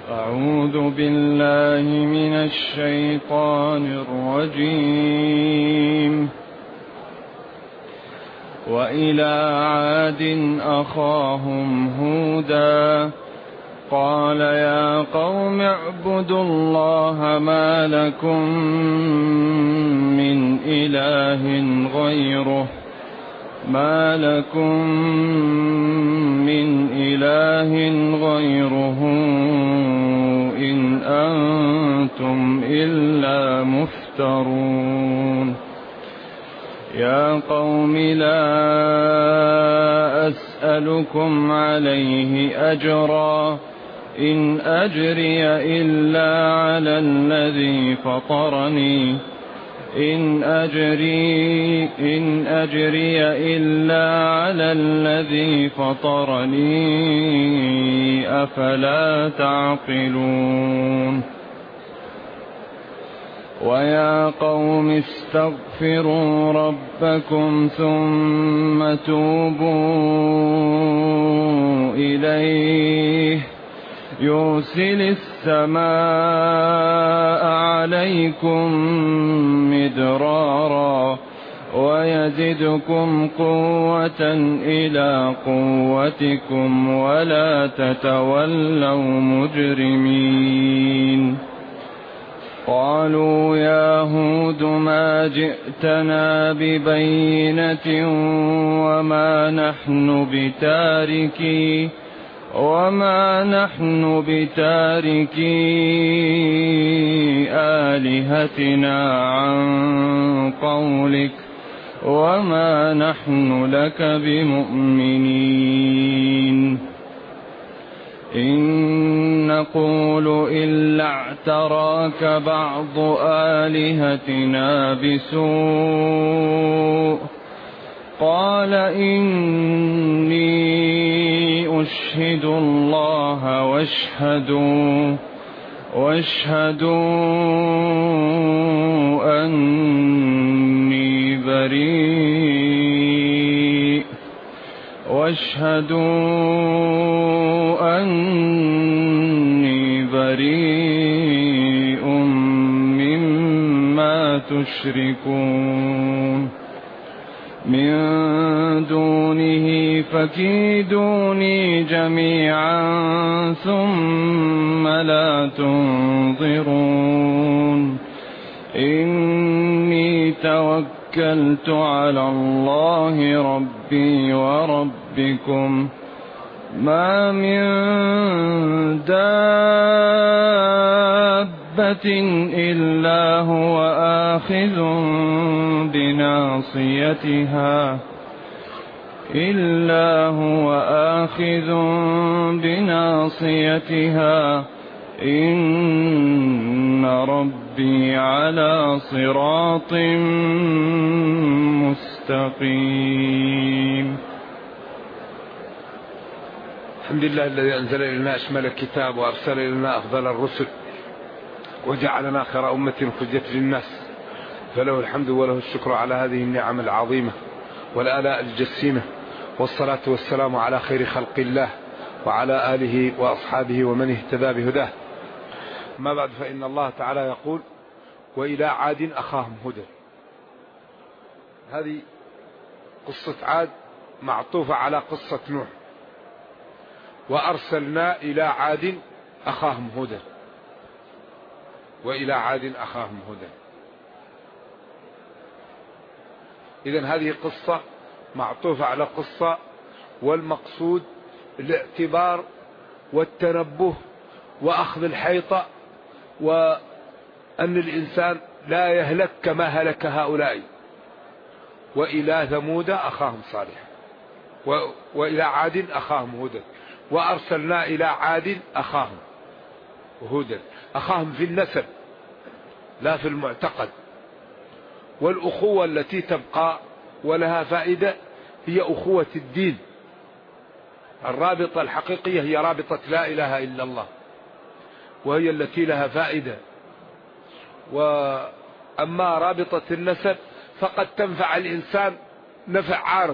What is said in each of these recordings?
أعوذ بالله من الشيطان الرجيم. وإلى عاد أخاهم هودا قال يا قوم اعبدوا الله ما لكم من إله غيره إن أنتم إلا مفترون. يا قوم لا أسألكم عليه أجرا إن أجري إلا على الذي فطرني أفلا تعقلون. ويا قوم استغفروا ربكم ثم توبوا إليه يرسل السماء عليكم مدرارا ويزدكم قوة إلى قوتكم ولا تتولوا مجرمين. قالوا يا هود ما جئتنا ببينة وما نحن بتاركي آلهتنا عن قولك وما نحن لك بمؤمنين. إن نقول إلا اعتراك بعض آلهتنا بسوء قال إني أشهد الله واشهدوا أني بريء مما تشركون من دونه فكيدوني جميعا ثم لا تنظرون. إني توكلت على الله ربي وربكم ما من دابة إلا هو آخذ بناصيتها إن ربي على صراط مستقيم. الحمد لله الذي أنزل إلينا أشمل الكتاب وأرسل إلينا أفضل الرسل وجعلنا خير أمة خرجت للناس، فله الحمد وله الشكر على هذه النعم العظيمة والآلاء الجسيمة، والصلاة والسلام على خير خلق الله وعلى آله وأصحابه ومن اهتدى بهداه. ما بعد، فإن الله تعالى يقول وإلى عاد أخاهم هودا. هذه قصة عاد معطوفة على قصة نوح. وأرسلنا إلى عاد أخاهم هودا، وإلى عاد أخاهم هودا. إذن هذه قصة معطوفة على قصة، والمقصود الاعتبار والتنبه وأخذ الحيطة، وأن الإنسان لا يهلك كما هلك هؤلاء. وإلى ثمود أخاهم صالح، وإلى عاد أخاهم هودا، وأرسلنا إلى عاد أخاهم هودا. أخاهم في النسب لا في المعتقد. والأخوة التي تبقى ولها فائدة هي أخوة الدين. الرابطة الحقيقية هي رابطة لا إله إلا الله، وهي التي لها فائدة. وأما رابطة النسب فقد تنفع الإنسان نفع عارض،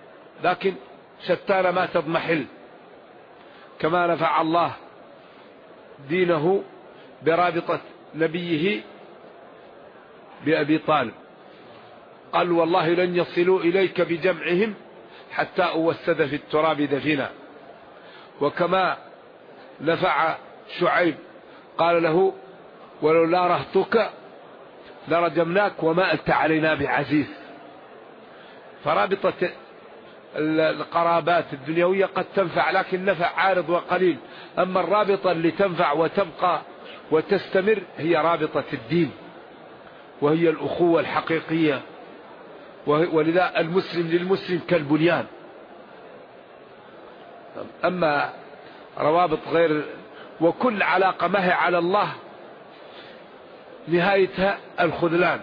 لكن شتان ما تضمحل. كما نفع الله دينه برابطة نبيه بأبي طالب. قال والله لن يصلوا إليك بجمعهم حتى أوسد في التراب دفنا. وكما نفع شعيب قال له ولولا رهطك لرجمناك وما أنت علينا بعزيز. فرابطة القرابات الدنيوية قد تنفع لكن نفع عارض وقليل، أما الرابطة اللي تنفع وتبقى وتستمر هي رابطة الدين، وهي الأخوة الحقيقية. ولذا المسلم للمسلم كالبنيان. أما روابط غير، وكل علاقة ما هي على الله نهايتها الخذلان.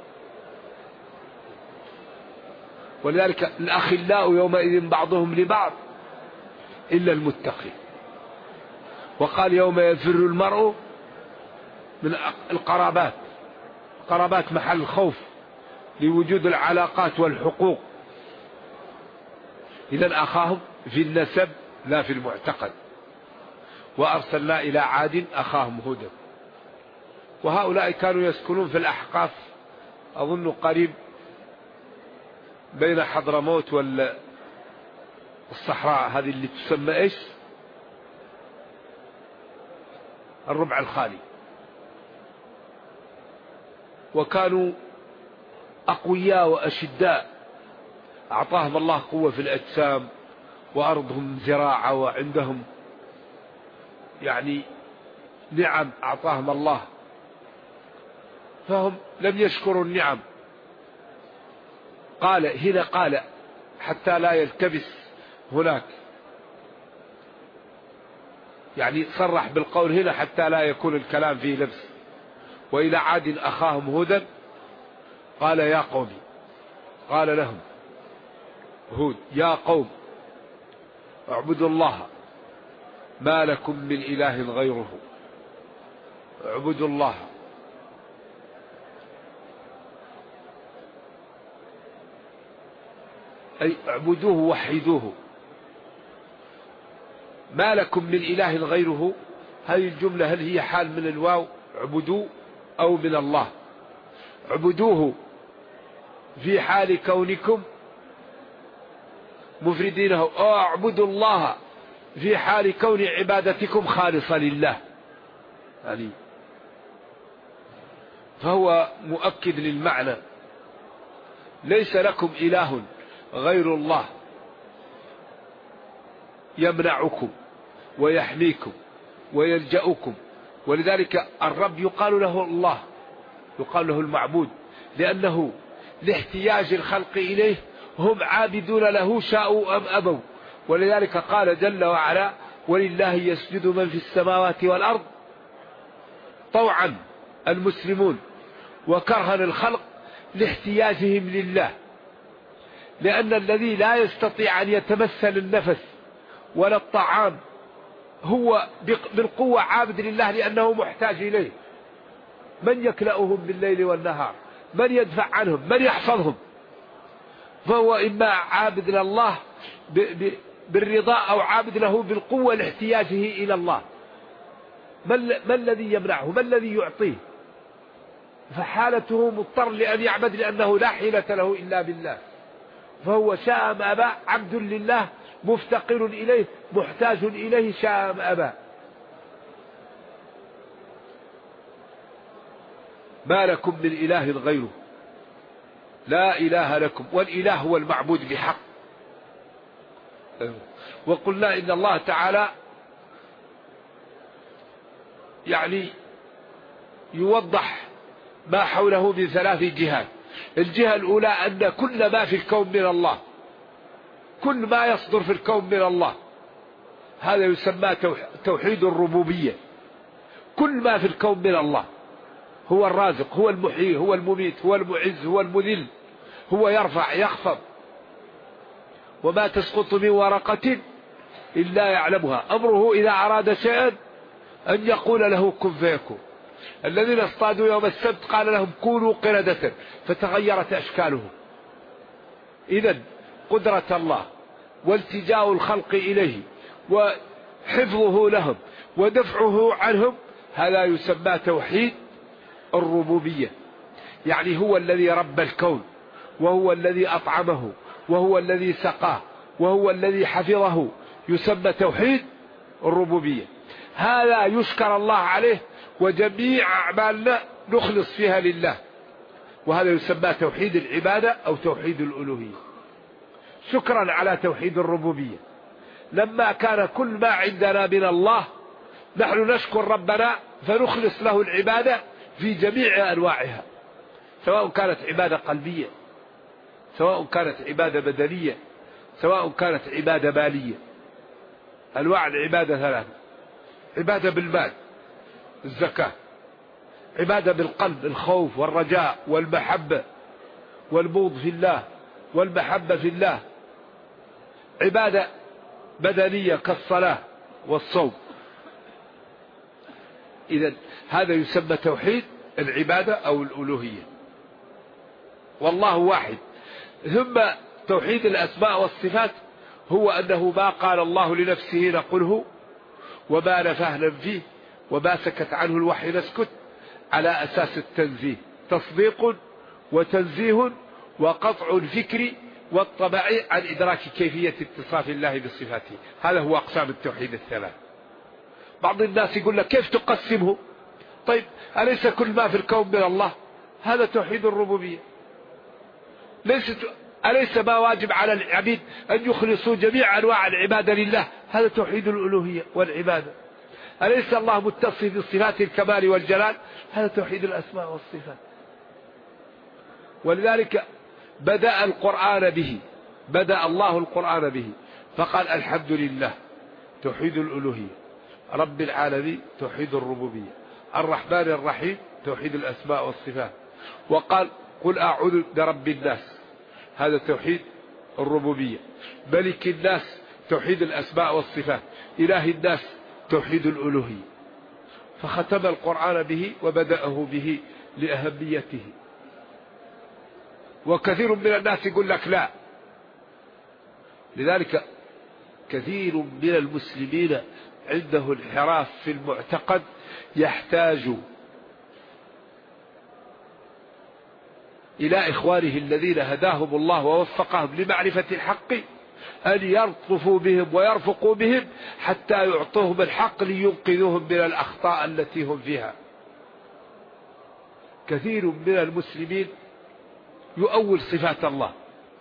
ولذلك الأخلاء يومئذ بعضهم لبعض إلا المتقين. وقال يوم يفر المرء من القرابات، قرابات محل الخوف لوجود العلاقات والحقوق. إذا أخاهم في النسب لا في المعتقد. وأرسلنا إلى عاد أخاهم هودا. وهؤلاء كانوا يسكنون في الأحقاف، أظن قريب بين حضرموت والصحراء هذه اللي تسمى إيش؟ الربع الخالي. وكانوا أقوياء وأشداء، أعطاهم الله قوة في الأجسام، وأرضهم زراعة، وعندهم يعني نعم أعطاهم الله، فهم لم يشكروا النعم. قال حتى لا يلتبس هناك، يعني صرح بالقول هنا حتى لا يكون الكلام فيه لبس. وإلى عاد أخاهم هودا قال يا قوم، قال لهم هود يا قوم اعبدوا الله ما لكم من إله غيره. اعبدوا الله، أي اعبدوه وحدوه. ما لكم من إله غيره، هذه الجملة هل هي حال من الواو اعبدوا أو من الله؟ اعبدوه في حال كونكم مفردينه، أو اعبدوا الله في حال كون عبادتكم خالصة لله. يعني فهو مؤكد للمعنى. ليس لكم إله غير الله يمنعكم ويحميكم ويلجأكم. ولذلك الرب يقال له الله، يقال له المعبود، لأنه لاحتياج الخلق إليه هم عابدون له شاءوا أم أبوا. ولذلك قال جل وعلا ولله يسجد من في السماوات والأرض طوعا المسلمون وكرها الخلق لاحتياجهم لله. لأن الذي لا يستطيع أن يتمثل النفس ولا الطعام هو بالقوة عابد لله لأنه محتاج إليه. من يكلأهم بالليل والنهار؟ من يدفع عنهم؟ من يحفظهم؟ فهو إما عابد لله بالرضا أو عابد له بالقوة لاحتياجه إلى الله. ما الذي يمنعه؟ ما الذي يعطيه؟ فحالته مضطر لأن يعبد لأنه لا حيلة له إلا بالله. فهو شاء أم أبى عبد لله مفتقر إليه محتاج إليه شاء أم أبى. ما لكم من إله غيره، لا إله لكم، والإله هو المعبود بحق. وقلنا إن الله تعالى يعني يوضح ما حوله من ثلاث جهات. الجهة الأولى أن كل ما في الكون من الله، كل ما يصدر في الكون من الله، هذا يسمى توحيد الربوبية. كل ما في الكون من الله، هو الرازق، هو المحيي، هو المميت، هو المعز، هو المذل، هو يرفع يخفض. وما تسقط من ورقة إلا يعلمها، أمره إذا أراد شيئا أن يقول له كن فيكون. الذين اصطادوا يوم السبت قال لهم كونوا قردة فتغيرت أشكالهم. إذن قدرة الله والتجاء الخلق إليه وحفظه لهم ودفعه عنهم، هذا يسمى توحيد الربوبية. يعني هو الذي رب الكون، وهو الذي أطعمه، وهو الذي سقاه، وهو الذي حفظه، يسمى توحيد الربوبية. هذا يشكر الله عليه، وجميع أعمالنا نخلص فيها لله، وهذا يسمى توحيد العبادة أو توحيد الألوهية. شكرا على توحيد الربوبية، لما كان كل ما عندنا من الله نحن نشكر ربنا فنخلص له العبادة في جميع أنواعها، سواء كانت عبادة قلبية، سواء كانت عبادة بدنية، سواء كانت عبادة مالية. أنواع العبادة ثلاثة: عبادة بالمال الزكاة، عبادة بالقلب الخوف والرجاء والمحبة والبغض في الله والمحبة في الله، عبادة بدنية كالصلاة والصوم. إذن هذا يسمى توحيد العبادة أو الألوهية، والله واحد. ثم توحيد الأسماء والصفات هو أنه ما قال الله لنفسه نقله، وما نفاه ننفيه، وما سكت عنه الوحي نسكت، على أساس التنزيه، تصديق وتنزيه وقطع الفكر والطبع عن إدراك كيفية اتصاف الله بصفاته. هذا هو أقسام التوحيد الثلاث. بعض الناس يقول لك كيف تقسمه؟ طيب أليس كل ما في الكون من الله؟ هذا توحيد الربوبية. أليس ما واجب على العبيد أن يخلصوا جميع أنواع العبادة لله؟ هذا توحيد الألوهية والعبادة. أليس الله متصف بصفات الكمال والجلال؟ هذا توحيد الأسماء والصفات. ولذلك بدأ الله القرآن به، فقال الحمد لله توحيد الألوهية، رب العالمين توحيد الربوبية، الرحمن الرحيم توحيد الأسماء والصفات، وقال قل أعوذ برب الناس، هذا توحيد الربوبية، ملك الناس توحيد الأسماء والصفات، إله الناس توحيد الألوهية. فختم القرآن به وبدأه به لأهميته. وكثير من الناس يقول لك لا. لذلك كثير من المسلمين عنده انحراف في المعتقد، يحتاج إلى إخوانه الذين هداهم الله ووفقهم لمعرفة الحق أن يلطفوا بهم ويرفقوا بهم حتى يعطوهم الحق لينقذوهم من الأخطاء التي هم فيها. كثير من المسلمين يؤول صفات الله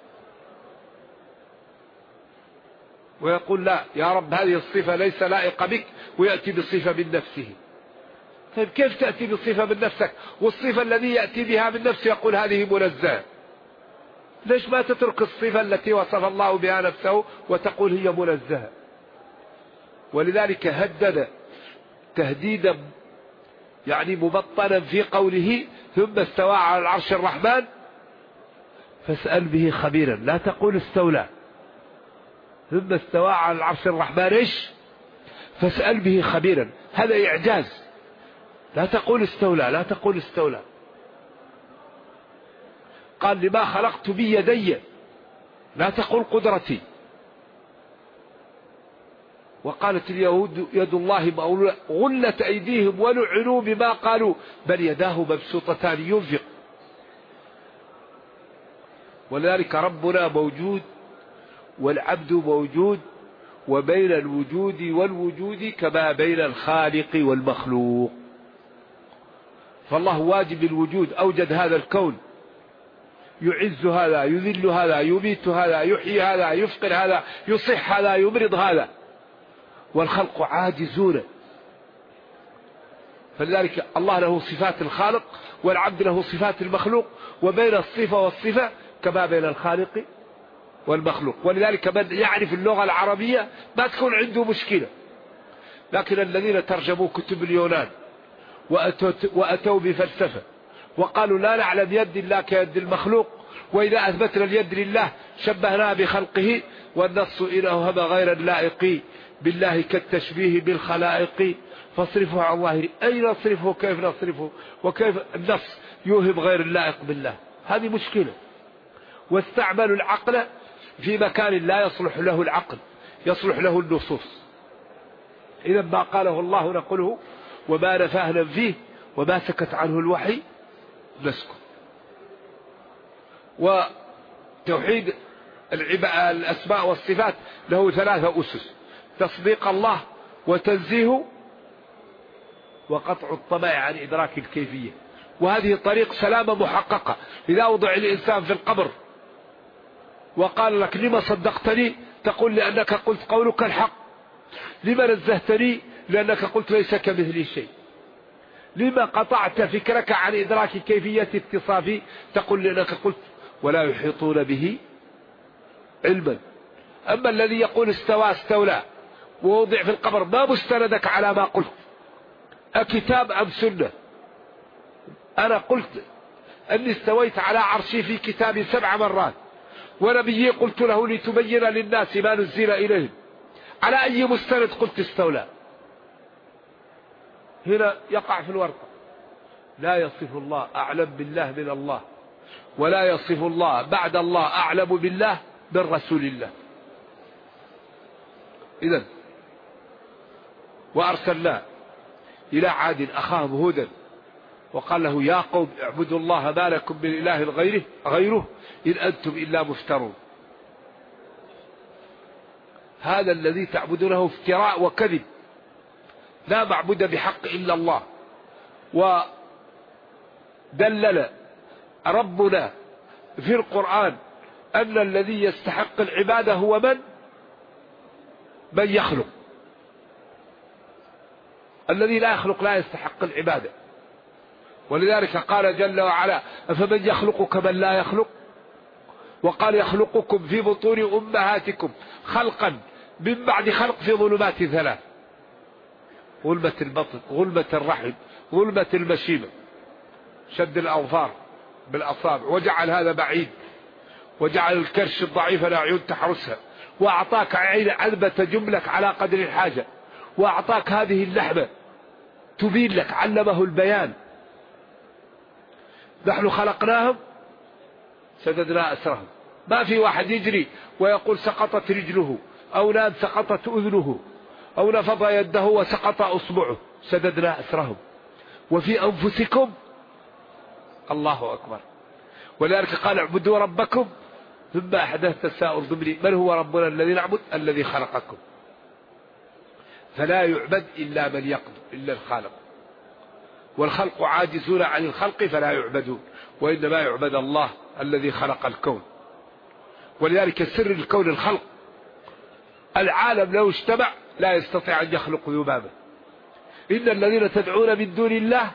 ويقول لا يا رب هذه الصفة ليس لائقة بك، ويأتي بصفة من نفسه. طيب كيف تأتي بصفة من نفسك والصفة الذي يأتي بها من نفسه يقول هذه منزهة؟ ليش ما تترك الصفة التي وصف الله بها نفسه وتقول هي منزهة؟ ولذلك هدد تهديدا يعني مبطنا في قوله ثم استوى على العرش الرحمن فاسأل به خبيرا، لا تقول استولى. ثم استوى على العرش الرحمن ايش؟ فاسأل به خبيرا، هذا إعجاز. لا تقول استولى، لا تقول استولى. قال لما خلقت بيدي، لا تقول قدرتي. وقالت اليهود يد الله مغلولة غلت أيديهم ولعنوا بما قالوا بل يداه مبسوطتان ينفق. ولذلك ربنا موجود والعبد موجود، وبين الوجود والوجود كما بين الخالق والمخلوق. فالله واجب الوجود، أوجد هذا الكون، يعز هذا، يذل هذا، يميت هذا، يحيي هذا، يفقر هذا، يصح هذا، يمرض هذا، والخلق عاجزون. فلذلك الله له صفات الخالق والعبد له صفات المخلوق، وبين الصفة والصفة كما بين الخالق والمخلوق. ولذلك من يعرف اللغة العربية ما تكون عنده مشكلة. لكن الذين ترجموا كتب اليونان وأتوا بفلسفة وقالوا لا نعلم يد الله كيد المخلوق، وإذا أثبتنا اليد لله شبهناها بخلقه، والنص إن أوهم غير اللائق بالله كالتشبيه بالخلائق، فاصرفه عن ظاهره. أين نصرفه؟ كيف نصرفه؟ وكيف النص يوهم غير اللائق بالله؟ هذه مشكلة. واستعملوا العقل في مكان لا يصلح له العقل، يصلح له النصوص. إذا ما قاله الله نقوله، وما نفاه ننفيه، وما سكت عنه الوحي نسكت. وتوحيد الأسماء والصفات له 3 أسس: تصديق الله، وتنزيه، وقطع الطمع عن إدراك الكيفية. وهذه طريق سلامة محققة. إذا وضع الإنسان في القبر وقال لك: لما صدقتني؟ تقول: لأنك قلت قولك الحق. لما نزهتني؟ لأنك قلت ليس كمثلي شيء. لما قطعت فكرك عن إدراك كيفية اتصافي؟ تقول: لأنك قلت ولا يحيطون به علما. أما الذي يقول استوى استولى ووضع في القبر، ما مستندك على ما قلت؟ أكتاب أم سنة؟ أنا قلت أني استويت على عرشي في كتابي 7 مرات، ونبيي قلت له لتبين للناس ما نزل إليهم. على أي مستند قلت استولى؟ هنا يقع في الورطة. لا يصف الله أعلم بالله من الله، ولا يصف الله بعد الله أعلم بالله من رسول الله. إذن وأرسلنا إلى عاد أخاهم هودا وقال له: يا قوم اعبدوا الله ما لكم من إله غيره إن أنتم إلا مفترون. هذا الذي تعبدونه افتراء وكذب، لا معبود بحق إلا الله. ودلل ربنا في القرآن أن الذي يستحق العبادة هو من يخلق. الذي لا يخلق لا يستحق العبادة. ولذلك قال جل وعلا: أفمن يخلق كمن لا يخلق. وقال: يخلقكم في بطون أمهاتكم خلقا من بعد خلق في ظلمات 3: ظلمة البطن، ظلمة الرحم، ظلمة المشيمة، شد الأظفار بالأصابع، وجعل هذا بعيد، وجعل الكرش الضعيف العيون تحرسها، وأعطاك عين عذبة تجملك على قدر الحاجة، وأعطاك هذه اللحمة تبين لك، علمه البيان. نحن خلقناهم سددنا أسرهم. ما في واحد يجري ويقول سقطت رجله، أو نام سقطت أذنه، أو نفض يده وسقط أصبعه. سددنا أسرهم. وفي أنفسكم الله أكبر. ولذلك قال: اعبدوا ربكم. ثم أحدث التساؤل ضمني: من هو ربنا الذي نعبد؟ الذي خلقكم. فلا يعبد إلا من يقدر، إلا الخالق. والخلق عاجزون عن الخلق فلا يعبدون، وإنما يعبد الله الذي خلق الكون. ولذلك سر الكون الخلق. العالم لو اجتمع لا يستطيع أن يخلق ذبابا. إن الذين تدعون من دون الله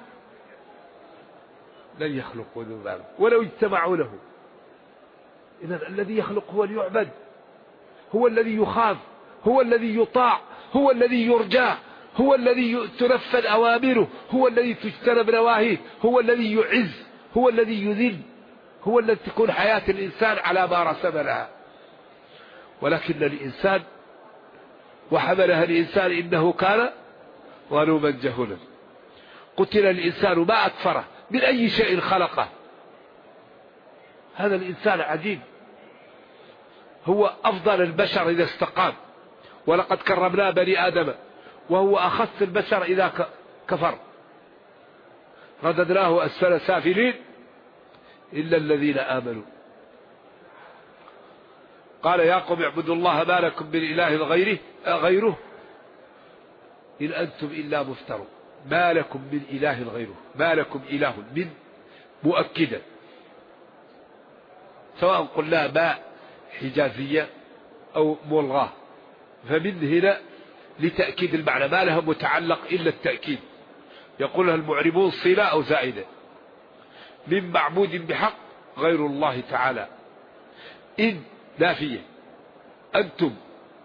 لن يخلقوا ذبابا ولو اجتمعوا له. إذن الذي يخلق هو اليعبد، هو الذي يخاف، هو الذي يطاع، هو الذي يرجى، هو الذي تنفذ أوامره، هو الذي تجتنب نواهيه، هو الذي يعز، هو الذي يذل، هو الذي تكون حياة الإنسان على ما رسم لها. ولكن الإنسان وحملها الإنسان إنه كان ظلوما جهولا. قتل الإنسان ما أكفره، من أي شيء خلقه. هذا الإنسان عجيب، هو أفضل البشر إذا استقام، ولقد كرمنا بني آدم، وهو أخص البشر إذا كفر. رددناه أسفل سافلين إلا الذين آمنوا. قال: يا قوم اعبدوا الله ما لكم من إله غيره إن أنتم إلا مفترون. ما لكم من إله غيره، ما لكم إله من مؤكدا، سواء قلنا ما حجازية أو ملغاه، فمن هنا لتأكيد المعنى، ما لها متعلق إلا التأكيد. يقولها المعربون صلة أو زائدة. من معبود بحق غير الله تعالى. إن نافية، أنتم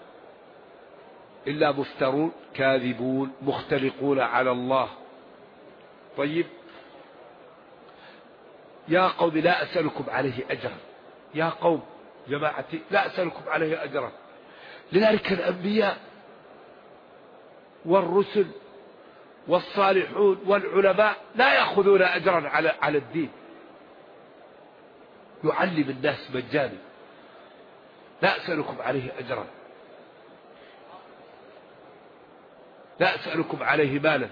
إلا مفترون كاذبون مختلقون على الله. طيب، يا قوم لا أسألكم عليه أجرا. يا قوم جماعتي لا أسألكم عليه أجرا. لذلك الأنبياء والرسل والصالحون والعلماء لا يأخذون أجرا على الدين. يعلم الناس مجانا، لا أسألكم عليه أجرا. لا أسألكم عليه مالا.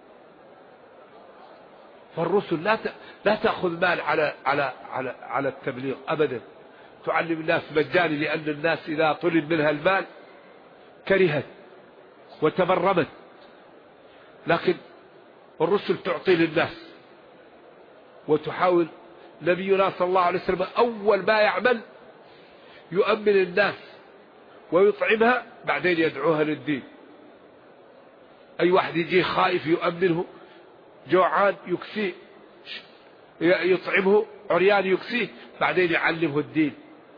فالرسل لا تأخذ مال على التبليغ أبدا، تعلم الناس مجاني، لأن الناس إذا طلب منها المال كرهت وتبرمت، لكن الرسل تعطي للناس وتحاول. نبينا صلى الله عليه وسلم أول ما يعمل يؤمن الناس ويطعمها، بعدين يدعوها للدين. أي واحد يجي خائف يؤمنه، جوعان يكسيه، يطعمه، عريان يكسيه، بعدين يعلمه الدين.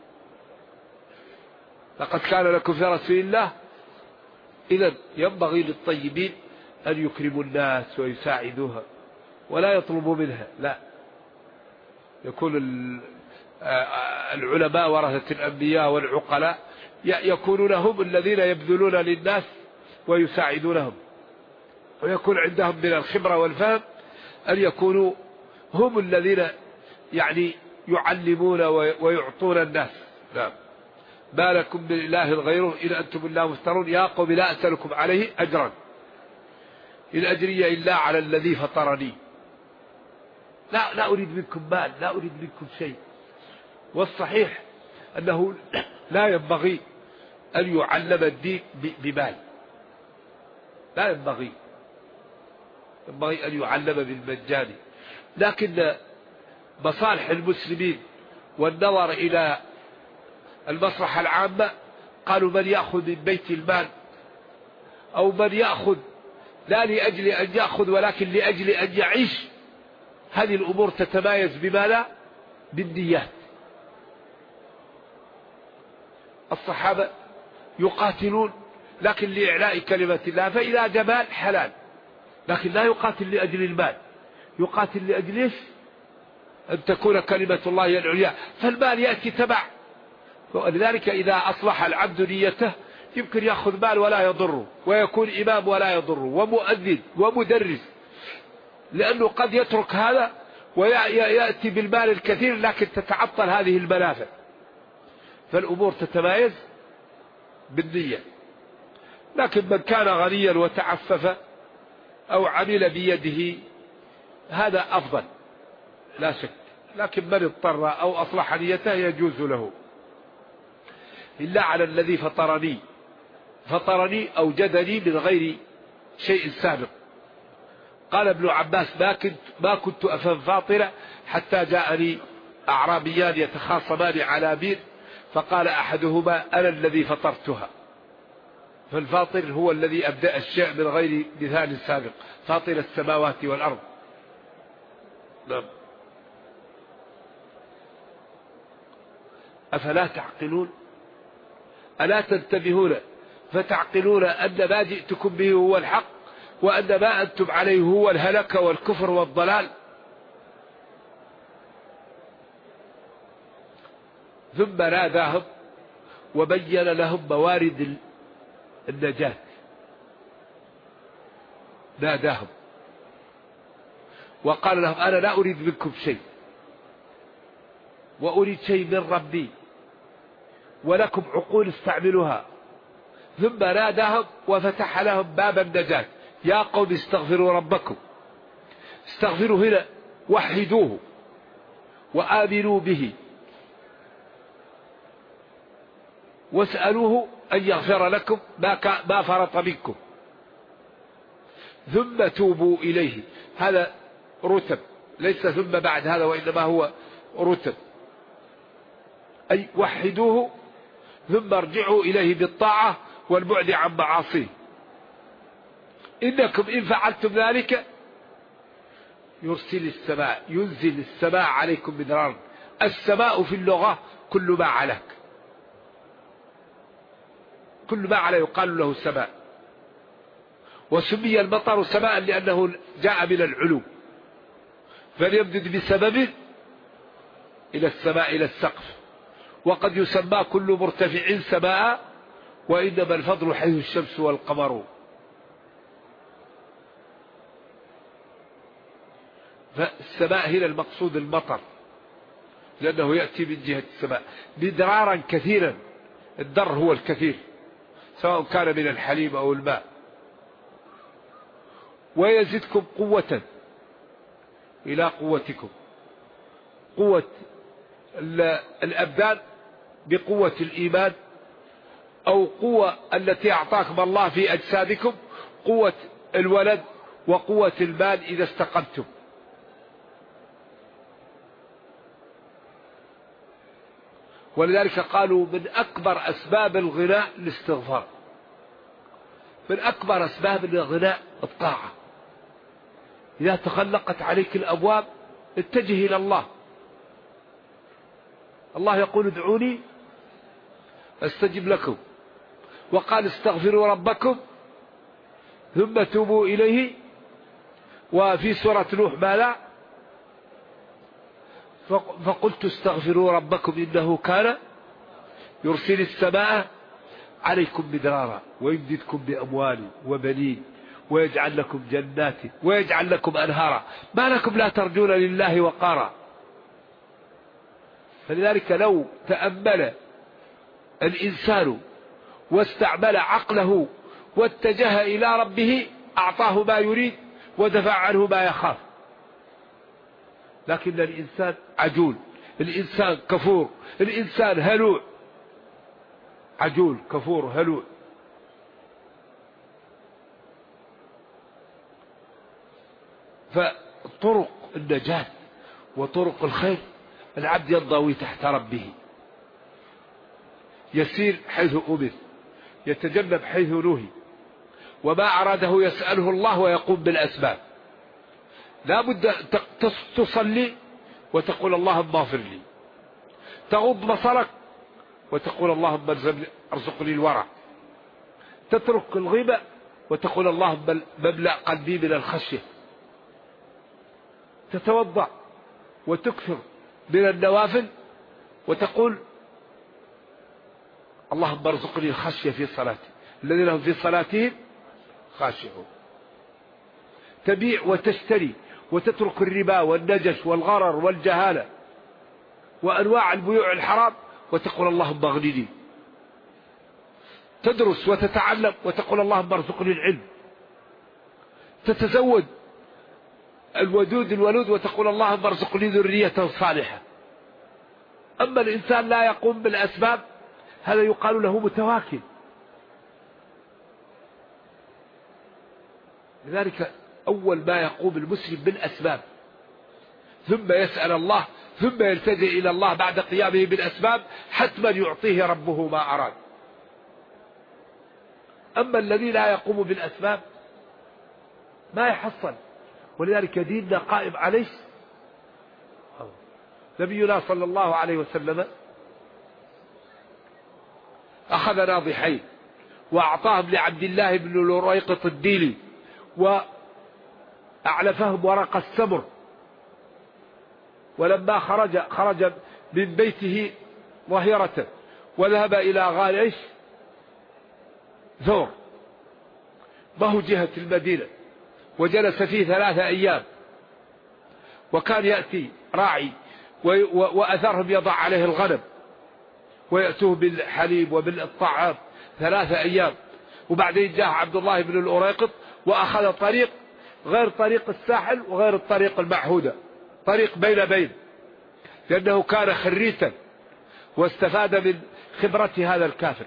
لقد كان لكم في رسول الله. إذن ينبغي للطيبين أن يكرموا الناس ويساعدوها ولا يطلبوا منها، لا. يكون العلماء ورثة الأنبياء والعقلاء يكونون هم الذين يبذلون للناس ويساعدونهم، ويكون عندهم من الخبرة والفهم أن يكونوا هم الذين يعني يعلمون ويعطون الناس. نعم. ما لكم من إله غيره إن أنتم إلا مفترون يا قوم لا أسألكم عليه أجرا إن أجري إلا على الذي فطرني. لا أريد منكم مال، لا أريد منكم شيء. والصحيح أنه لا ينبغي أن يعلم الدين بمال، لا ينبغي أن يعلم بالمجان. لكن مصالح المسلمين والنظر إلى المصلحة العامة، قالوا من يأخذ من بيت المال أو من يأخذ لا لأجل أن يأخذ ولكن لأجل أن يعيش، هذه الأمور تتمايز بما لا بالنيات. الصحابة يقاتلون لكن لإعلاء كلمة الله، فإذا جمال حلال، لكن لا يقاتل لأجل المال، يقاتل لأجل إيش؟ أن تكون كلمة الله هي العليا، فالمال يأتي تبع. ولذلك إذا أصلح العبد نيته يمكن يأخذ مال ولا يضره، ويكون إمام ولا يضره، ومؤذن ومدرس، لأنه قد يترك هذا ويأتي بالمال الكثير لكن تتعطل هذه المنافع. فالأمور تتمايز بالنية. لكن من كان غنيا وتعفف أو عمل بيده هذا أفضل لا شك، لكن من اضطر أو أصلح نيته يجوز له. إلا على الذي فطرني أوجدني من غير شيء سابق. قال ابن عباس ما كنت أفهم فاطرة حتى جاءني أعرابيان يتخاصمان على بير، فقال أحدهما أنا الذي فطرتها. فالفاطر هو الذي أبدأ الشيء من غير مثال سابق، فاطر السماوات والأرض. نعم. أفلا تعقلون؟ ألا تنتبهون فتعقلون أن ما جئتكم به هو الحق، وأن ما أنتم عليه هو الهلك والكفر والضلال. ثم ناداهم وبين لهم موارد النجاة. ناداهم وقال لهم أنا لا أريد منكم شيء، وأريد شيء من ربي، ولكم عقول استعملوها. ثم ناداهم وفتح لهم باب النجاة. يا قوم استغفروا ربكم، استغفروا هنا، وحدوه وآمنوا به واسألوه أن يغفر لكم ما فرط منكم، ثم توبوا إليه. هذا رتب، ليس ثم بعد هذا، وإنما هو رتب. أي وحدوه ثم ارجعوا إليه بالطاعة والبعد عن معاصيه. إنكم إن فعلتم ذلك ينزل السماء عليكم مدرارا. السماء في اللغة كل ما علاك، كل ما علا يقال له سماء. وسمي المطر سماء لأنه جاء من العلو، فليمدد بسبب إلى السماء إلى السقف. وقد يسمى كل مرتفع سماء، وإنما الفضل حيث الشمس والقمر. فالسماء هنا المقصود المطر، لأنه يأتي من جهة السماء مدرارا كثيرا. الدر هو الكثير، سواء كان من الحليب أو الماء. ويزدكم قوة إلى قوتكم. قوة الأبدان بقوة الإيمان، أو قوة التي أعطاكم الله في أجسادكم، قوة الولد وقوة المال إذا استقمتم. ولذلك قالوا من أكبر أسباب الغناء الاستغفار، من أكبر أسباب الغناء الطاعة. إذا تغلقت عليك الأبواب اتجه إلى الله. الله يقول ادعوني استجب لكم، وقال استغفروا ربكم ثم توبوا إليه. وفي سورة نوح ما لا فقلت استغفروا ربكم إنه كان يرسل السماء عليكم مدرارا ويمددكم بأموال وبنين ويجعل لكم جنات ويجعل لكم أنهارا ما لكم لا ترجون لله وقارا. فلذلك لو تأمل الإنسان واستعمل عقله واتجه إلى ربه أعطاه ما يريد ودفع عنه ما يخاف. لكن الإنسان عجول، الإنسان كفور، الإنسان هلوع، عجول كفور هلوع. فطرق النجاة وطرق الخير العبد ينضوي تحت ربه، يسير حيث أمر، يتجنب حيث نهي، وما أراده يسأله الله ويقوم بالأسباب. لا بد تصلي وتقول اللهم اغفر لي، تغض بصرك وتقول اللهم ارزقني الورع، تترك الغيبة وتقول اللهم مملأ قلبي من الخشية، تتوضأ وتكثر من النوافل وتقول اللهم ارزقني الخشية في صلاتي، الذين هم في صلاتهم خاشعون. تبيع وتشتري وتترك الربا والنجش والغرر والجهالة وأنواع البيوع الحرام وتقول اللهم اغنني. تدرس وتتعلم وتقول اللهم ارزقني العلم. تتزوج الودود الولود وتقول اللهم ارزقني ذرية صالحة. أما الإنسان لا يقوم بالأسباب هذا يقال له متواكل. لذلك أول ما يقوم المسلم بالأسباب ثم يسأل الله ثم يلتجئ إلى الله بعد قيامه بالأسباب حتما يعطيه ربه ما أراد. أما الذي لا يقوم بالأسباب ما يحصل. ولذلك ديننا قائم عليه. نبينا صلى الله عليه وسلم أخذ ناضحين وأعطاهم لعبد الله بن الأريقط الديلي وأعلفهم ورق السمر. ولما خرج من بيته ظهيرة وذهب إلى غار ثور ما هو جهة المدينة، وجلس فيه 3 أيام، وكان يأتي راعي وأثرهم يضع عليه الغنم ويأتوه بالحليب وبالطعام 3 أيام. وبعدين جاء عبد الله بن الأريقط وأخذ طريق غير طريق الساحل وغير الطريق المعهودة، طريق بين لأنه كان خريتا واستفاد من خبرة هذا الكافر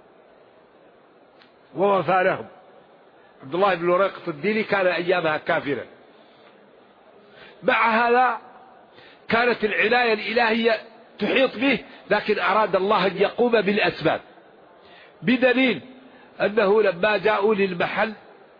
ووفى لهم. عبد الله بن الأريقط الديلي كان أيامها كافرا. مع هذا كانت العناية الإلهية تحيط به، لكن أراد الله أن يقوم بالأسباب، بدليل أنه لما جاءوا للمحل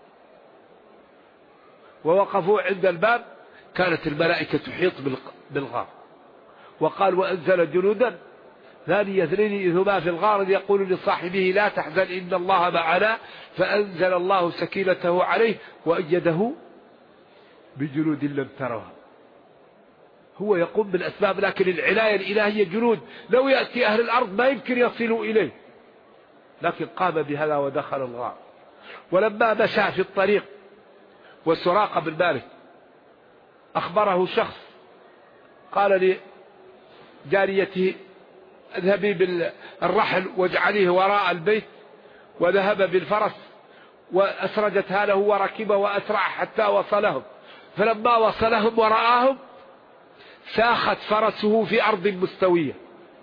ووقفوا عند الباب كانت الملائكة تحيط بالغار، وقال وأنزل جنودا ثاني 2 إذ هما في الغار يقول لصاحبه لا تحزن إن الله معنا، فأنزل الله سكينته عليه وأيده بجنود لم تروها. هو يقوم بالأسباب، لكن العناية الإلهية جنود لو يأتي أهل الأرض ما يمكن يصلوا إليه، لكن قام بهذا ودخل الغار. ولما مشى في الطريق وسراقة بن مالك أخبره شخص قال لجاريته اذهبي بالرحل واجعليه وراء البيت، وذهب بالفرس وأسرجتها له وركب وأسرع حتى وصلهم، فلما وصلهم ورآهم ساخت فرسه في أرض مستوية.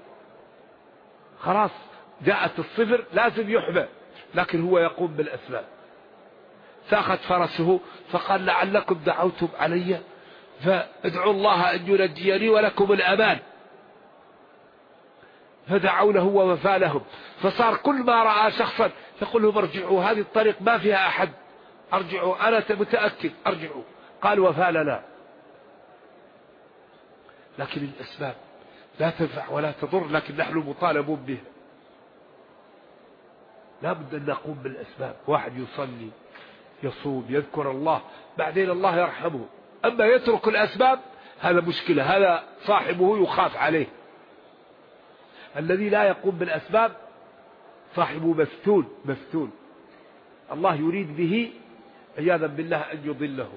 خلاص جاءت الصفر، لازم يحمى، لكن هو يقوم بالأسباب. ساخت فرسه فقال لعلكم دعوتم علي فادعوا الله أن ينجيني ولكم الأمان. فدعوا له ووفى لهم، فصار كل ما رأى شخصا يقول لهم ارجعوا، هذه الطريق ما فيها أحد، ارجعوا أنا متأكد، ارجعوا. قال وفى لنا. لكن الأسباب لا تنفع ولا تضر، لكن نحن مطالبون بها. لا بد أن نقوم بالأسباب. واحد يصلي يصوم يذكر الله، بعدين الله يرحمه. أما يترك الأسباب هذا مشكلة، هذا صاحبه يخاف عليه. الذي لا يقوم بالأسباب صاحبه مفتون. الله يريد به عياذا بالله أن يضله.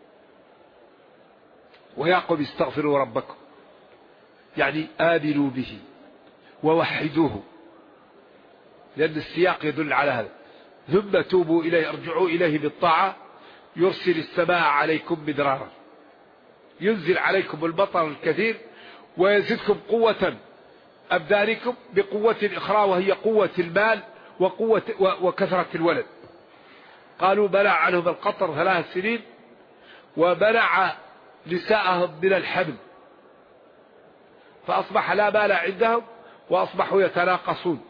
ويا قوم استغفروا ربكم، يعني آمنوا به ووحدوه، لأن السياق يدل على هذا. ثم توبوا إليه، ارجعوا إليه بالطاعة، يرسل السماء عليكم مدرارا، ينزل عليكم المطر الكثير، ويزدكم قوة أبدانكم بقوة أخرى، وهي قوة المال وكثرة الولد. قالوا منع عنهم القطر 3 سنين، ومنع نساءهم من الحمل، فأصبح لا مال عندهم وأصبحوا يتناقصون.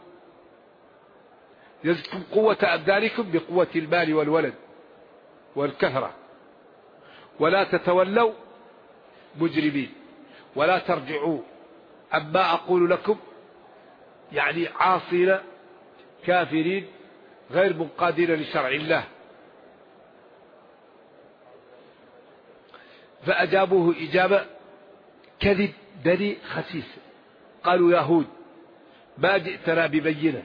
يزدكم قوة أبدانكم بقوة المال والولد والكثرة، ولا تتولوا مجرمين، ولا ترجعوا عما أقول لكم، يعني عاصين كافرين غير منقادين لشرع الله. فأجابوه إجابة كذب دني خسيس. قالوا يهود ما جئتنا ببينة.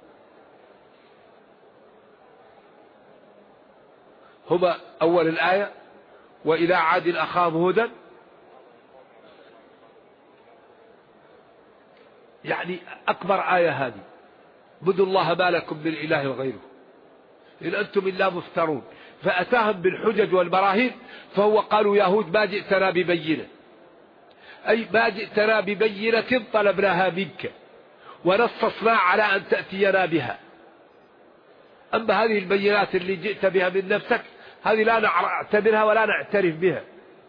هما أول الآية وإلى عاد أخاهم هودا، يعني أكبر آية هذه. بدوا الله ما لكم من إله غيره إن أنتم إلا مفترون. فأتاهم بالحجج والبراهين، فهو قالوا يهود ما جئتنا ببينة، أي ما جئتنا ببينة طلبناها منك ونصصنا على أن تأتينا بها. أما هذه البينات اللي جئت بها من نفسك هذه لا نعتبرها ولا نعترف بها.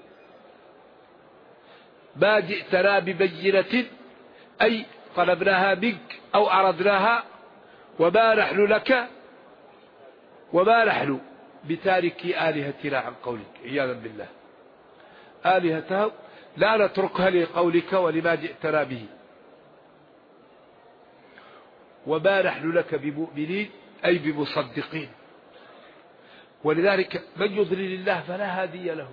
ما جئتنا ببينة أي طلبناها منك أو أردناها، وما نحن لك وما نحن بتاركي آلهتنا عن قولك، عياذا بالله. آلهتها لا نتركها لقولك ولما جئتنا به، وما نحن لك بمؤمنين أي بمصدقين. ولذلك من يضلل الله فلا هادي له.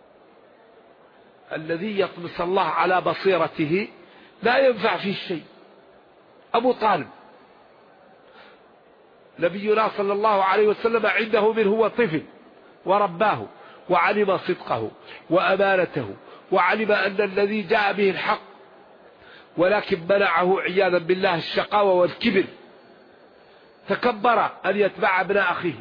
الذي يطمس الله على بصيرته لا ينفع فيه شيء. أبو طالب نبينا صلى الله عليه وسلم عنده من هو طفل، ورباه وعلم صدقه وأمانته، وعلم أن الذي جاء به الحق، ولكن منعه عياذا بالله الشقاوة والكبر. تكبر أن يتبع ابن أخيه.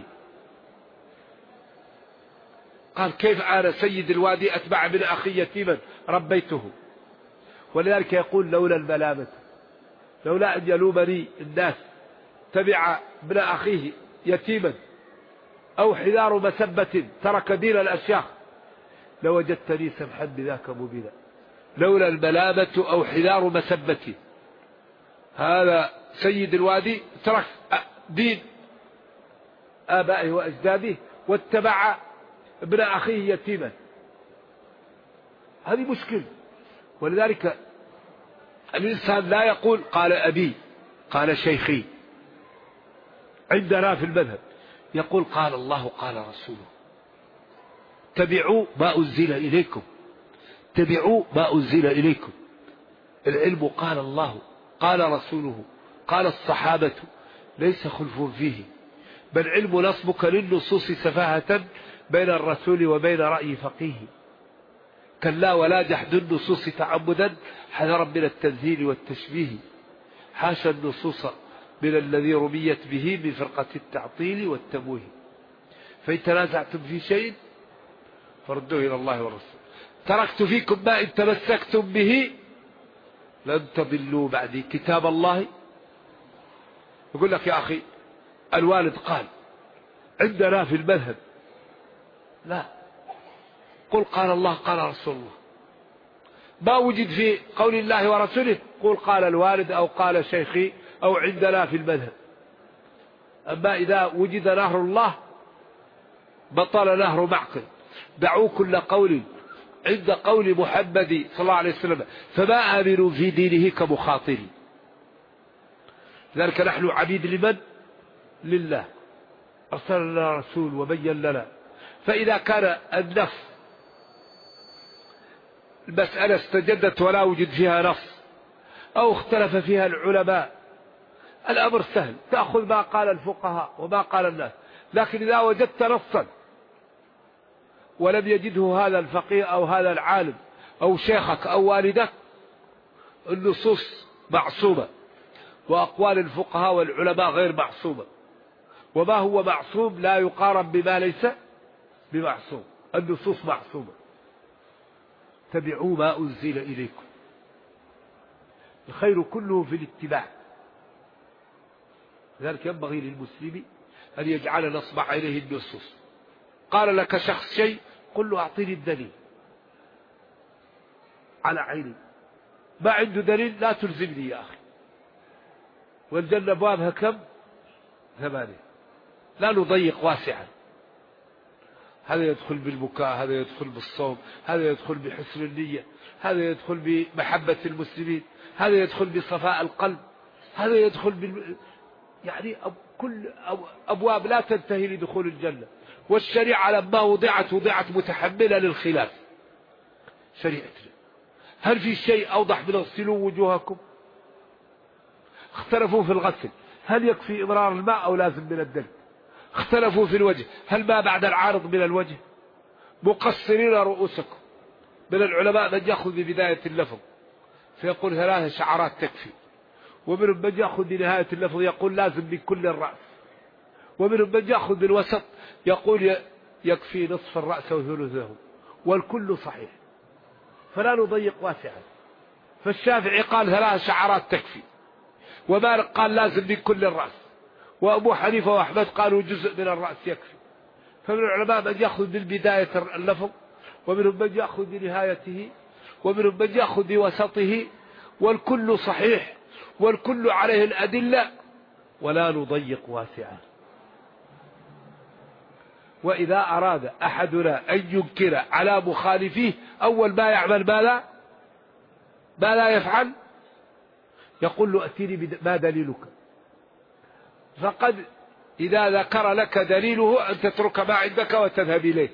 قال كيف أنا سيد الوادي أتبع ابن أخي يتيما ربيته. ولذلك يقول لولا الملامة، لولا أن يلومني الناس تبع ابن أخيه يتيما أو حذار مسبة ترك دين الأشياخ لوجدتني سمحا بذاك مبينا. لولا الملامة أو حذار مسبة، هذا سيد الوادي ترك دين آبائه وأجداده واتبع ابن أخيه يتيما. هذه مشكلة. ولذلك الإنسان لا يقول قال أبي قال شيخي. عندنا في المذهب يقول قال الله قال رسوله. تبعوا ما أنزل إليكم، تبعوا ما أنزل إليكم. العلم قال الله قال رسوله قال الصحابة ليس خلف فيه، بل علم نصبك للنصوص سفاهة بين الرسول وبين رأي فقيه. كلا ولا جحد النصوص تعمدا حذرا من التنزيل والتشبيه. حاشا النصوص من الذي رميت به من فرقة التعطيل والتمويه. فإن تنازعتم في شيء فردوه إلى الله والرسول. تركت فيكم ما إن تمسكتم به لن تضلوا بعدي كتاب الله. يقول لك يا أخي الوالد قال عندنا في المذهب، لا، قل قال الله قال رسول الله. ما وجد في قول الله ورسوله قل قال الوالد أو قال شيخي أو عندنا في المذهب. أما إذا وجد نهر الله بطل نهر معقل. دعوا كل قول عند قول محمد صلى الله عليه وسلم فما آمنوا في دينه كمخاطرين. لذلك نحن عبيد لمن؟ لله. أرسل لنا رسول وبين لنا. فإذا كان النص المسألة استجدت ولا وجد فيها نص أو اختلف فيها العلماء الأمر سهل، تأخذ ما قال الفقهاء وما قال الناس. لكن إذا وجدت نصا ولم يجده هذا الفقيه أو هذا العالم أو شيخك أو والدك، النصوص معصومة وأقوال الفقهاء والعلماء غير معصومة، وما هو معصوم لا يقارن بما ليس بمعصوم. النصوص معصومة. اتبعوا ما أنزل إليكم. الخير كله في الاتباع. لذلك ينبغي للمسلم أن يجعل نصب عينيه النصوص. قال لك شخص شيء قل له أعطيني الدليل على عيني. ما عنده دليل لا تلزمني يا أخي. والجنة أبوابها كم؟ 8. لا نضيق واسعا. هذا يدخل بالبكاء، هذا يدخل بالصوم، هذا يدخل بحسن النية، هذا يدخل بمحبة المسلمين، هذا يدخل بصفاء القلب، هذا يدخل يعني كل أبواب لا تنتهي لدخول الجنة. والشريعة لما وضعت متحملة للخلاف. شريعتنا هل في شيء أوضح من اغسلوا وجوهكم؟ اختلفوا في الغسل هل يكفي إمرار الماء أو لازم من الدلك؟ اختلفوا في الوجه هل ما بعد العارض من الوجه؟ مقصرين رؤوسكم. من العلماء من يأخذ ببداية اللفظ فيقول 3 شعرات تكفي، ومنهم من يأخذ بنهاية اللفظ يقول لازم من كل الرأس، ومنهم من يأخذ بالوسط يقول يكفي نصف الرأس وثلثه، والكل صحيح. فلا نضيق واسعا. فالشافعي قال 3 شعرات تكفي، ومالك قال لازم من كل الرأس، وأبو حنيفة وأحمد قالوا جزء من الرأس يكفي. فمن العلماء من يأخذ بالبداية اللفظ، ومنهم من يأخذ بنهايته، ومنهم من يأخذ بوسطه، والكل صحيح والكل عليه الأدلة، ولا نضيق واسعا. وإذا أراد أحدنا أن ينكر على مخالفيه أول ما يعمل ما لا يفعل يقول له أتيني ما دليلك. فقد إذا ذكر لك دليله أن تترك ما عندك وتذهب إليه.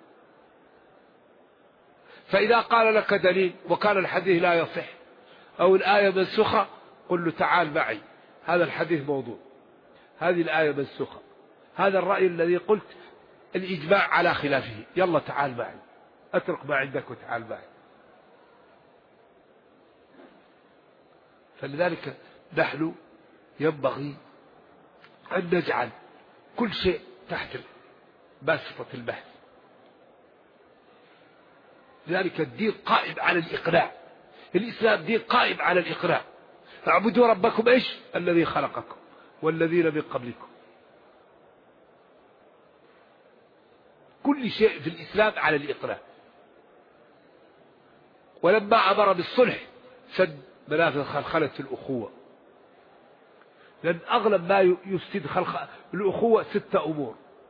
فإذا قال لك دليل وكان الحديث لا يصح أو الآية منسوخة قل له تعال معي، هذا الحديث موضوع، هذه الآية منسوخة، هذا الرأي الذي قلت الإجماع على خلافه، يلا تعال معي، أترك ما عندك وتعال معي. فلذلك نحن ينبغي أن نجعل كل شيء تحت باسطة البحث. لذلك الدين قائم على الإقناع. الإسلام دين قائم على الإقناع. اعبدوا ربكم إيش؟ الذي خلقكم والذين من قبلكم. كل شيء في الإسلام على الإقناع. ولما أمر بالصلح سد منافذ خلخلة الأخوة. لأن أغلب ما يفسد الأخوة 6 أمور،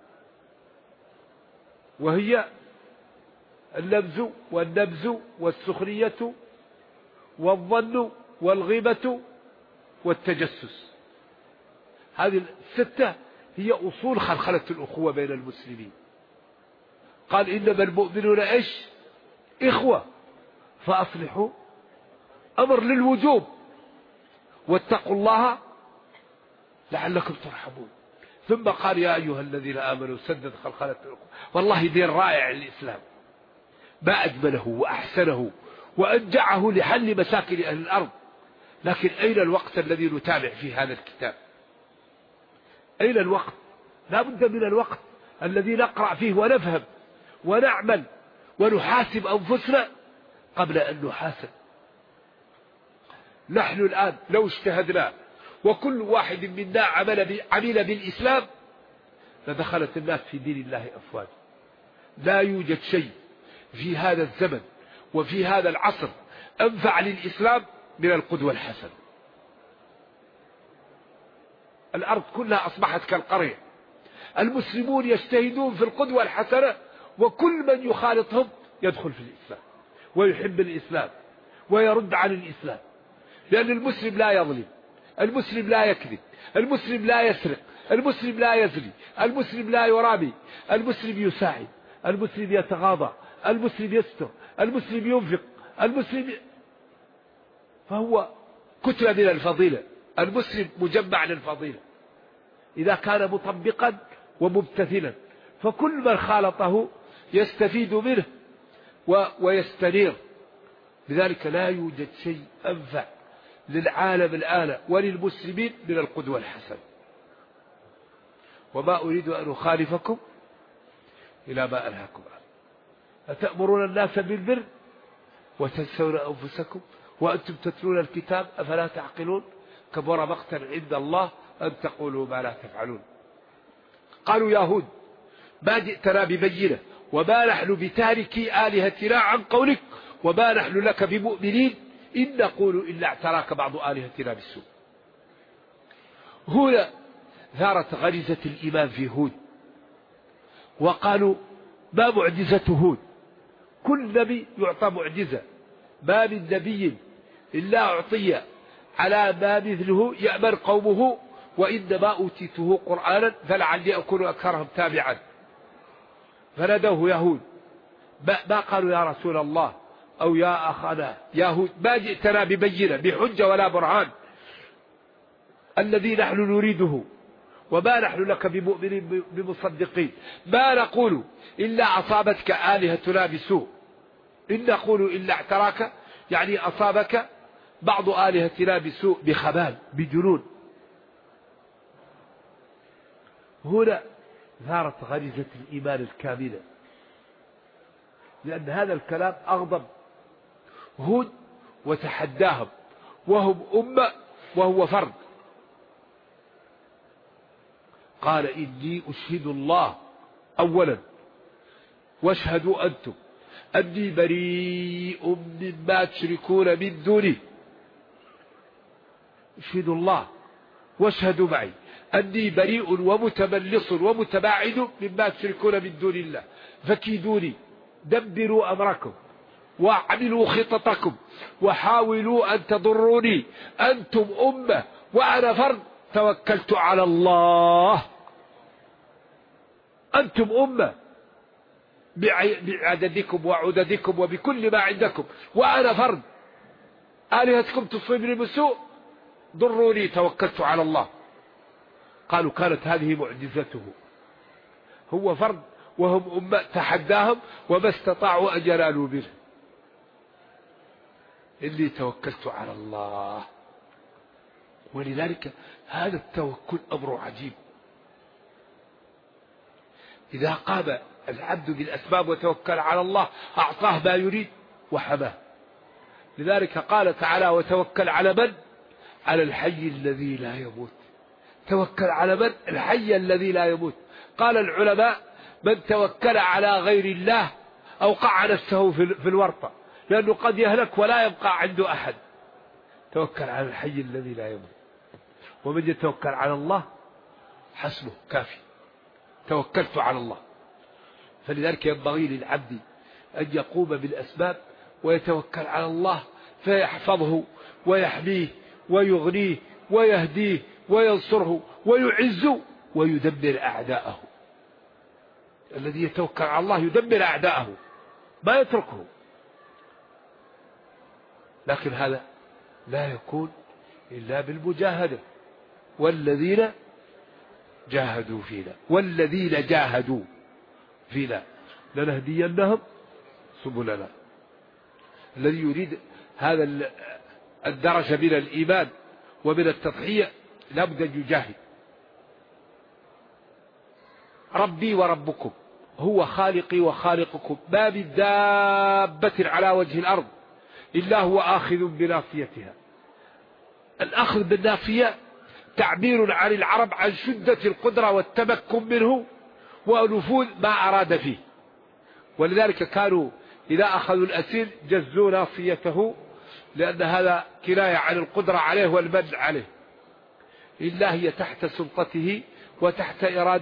وهي اللمز والنبز والسخرية والظن والغيبة والتجسس. هذه 6 هي أصول خلخلة الأخوة بين المسلمين. قال إنما المؤمنون إيش؟ إخوة فأصلحوا، أمر للوجوب، واتقوا الله لعلكم ترحمون. ثم قال يا أيها الذين آمنوا سدد خلخلة الأخوة. والله دين رائع الإسلام، ما أجمله وأحسنه وأنجعه لحل مشاكل أهل الأرض. لكن أين الوقت الذي نتابع فيه هذا الكتاب؟ أين الوقت؟ لا بد من الوقت الذي نقرأ فيه ونفهم ونعمل ونحاسب أنفسنا قبل أن نحاسب. نحن الآن لو اجتهدنا وكل واحد منا عمل بالإسلام لدخلت الناس في دين الله أفواجا. لا يوجد شيء في هذا الزمن وفي هذا العصر أنفع للإسلام من القدوة الحسنة. الأرض كلها أصبحت كالقرية، المسلمون يجتهدون في القدوة الحسنة، وكل من يخالطهم يدخل في الإسلام ويحب الإسلام ويرد عن الإسلام، لأن المسلم لا يظلم، المسلم لا يكذب، المسلم لا يسرق، المسلم لا يزني، المسلم لا يرابي، المسلم يساعد، المسلم يتغاضى، المسلم يستر، المسلم ينفق، المسلم فهو كتلة من الفضيلة. المسلم مجمع للفضيلة إذا كان مطبقا وممتثلا، فكل من خالطه يستفيد منه ويستنير. لذلك لا يوجد شيء أنفع للعالم الآن وللمسلمين من القدوة الحسنة. وما أريد أن أخالفكم إلى ما أنهاكم عنه. أتأمرون الناس بالبر وتنسون أنفسكم وأنتم تتلون الكتاب أفلا تعقلون؟ كبر مقتا عند الله أن تقولوا ما لا تفعلون. قالوا يا هود ما جئتنا ببينة وما نحن بتاركي آلهتنا عن قولك وما نحن لك بمؤمنين إن نقول إلا اعتراك بعض آلهتنا بالسوء. هنا ثارت غريزة الإيمان في هود، وقالوا ما معجزة هود؟ كل نبي يعطى معجزة، ما من نبي إلا أعطي على ما مثله يأمن قومه وإنما أوتيته قرآنا فلعلي أكون أكثرهم تابعا. فنادوه يهود ما قالوا يا رسول الله أو يا أخانا يا هود ما جئتنا ببينة بحجة ولا برهان الذي نحن نريده وما نحن لك بمؤمنين بمصدقين، ما نقول إلا أصابتك آلهتنا بسوء إن نقول إلا اعتراك، يعني أصابك بعض آلهتنا بسوء بخبال بجنون. هنا ثارت غريزة الإيمان الكاملة، لأن هذا الكلام أغضب هود وتحداهم وهم أمة وهو فرد. قال إني أشهد الله أولا واشهدوا أنتم أني بريء مما تشركون من دونه. اشهدوا الله واشهدوا معي أني بريء ومتملص ومتباعد مما تشركون من دون الله، فكيدوني دبروا أمركم واعملوا خططكم وحاولوا أن تضروني، أنتم أمة وأنا فرد توكلت على الله. أنتم أمة بعددكم وعددكم وبكل ما عندكم وأنا فرد، آلهتكم تصيبني بسوء ضروني توكلت على الله. قالوا كانت هذه معجزته، هو فرد وهم أمة تحداهم وما استطاعوا أن ينالوا منه. إني توكلت على الله. ولذلك هذا التوكل أمر عجيب. إذا قام العبد بالأسباب وتوكل على الله أعطاه ما يريد وحماه. لذلك قال تعالى وتوكل على من؟ على الحي الذي لا يموت. توكل على من؟ الحي الذي لا يموت. قال العلماء من توكل على غير الله أوقع نفسه في الورطة، لأنه قد يهلك ولا يبقى عنده أحد. توكل على الحي الذي لا يموت. ومن يتوكل على الله حسبه كافي. توكلت على الله. فلذلك ينبغي للعبد أن يقوم بالأسباب ويتوكل على الله فيحفظه ويحميه ويغنيه ويهديه وينصره ويعزه ويدمر أعداءه. الذي يتوكل على الله يدمر أعداءه ما يتركه. لكن هذا لا يكون إلا بالمجاهدة. والذين جاهدوا فينا والذين جاهدوا فينا لنهدينهم سبلنا. الذي يريد هذا الدرجة من الإيمان ومن التضحية لابد أن يجاهد. ربي وربكم، هو خالقي وخالقكم، ما من دابة على وجه الأرض إلا هو آخذ بناصيتها. الأخذ بالناصية تعبير عن العرب عن شدة القدرة والتمكن منه ونفوذ ما أراد فيه. ولذلك كانوا إذا أخذوا الأسير جزوا ناصيته، لأن هذا كناية عن القدرة عليه والمن عليه. إلا هي تحت سلطته وتحت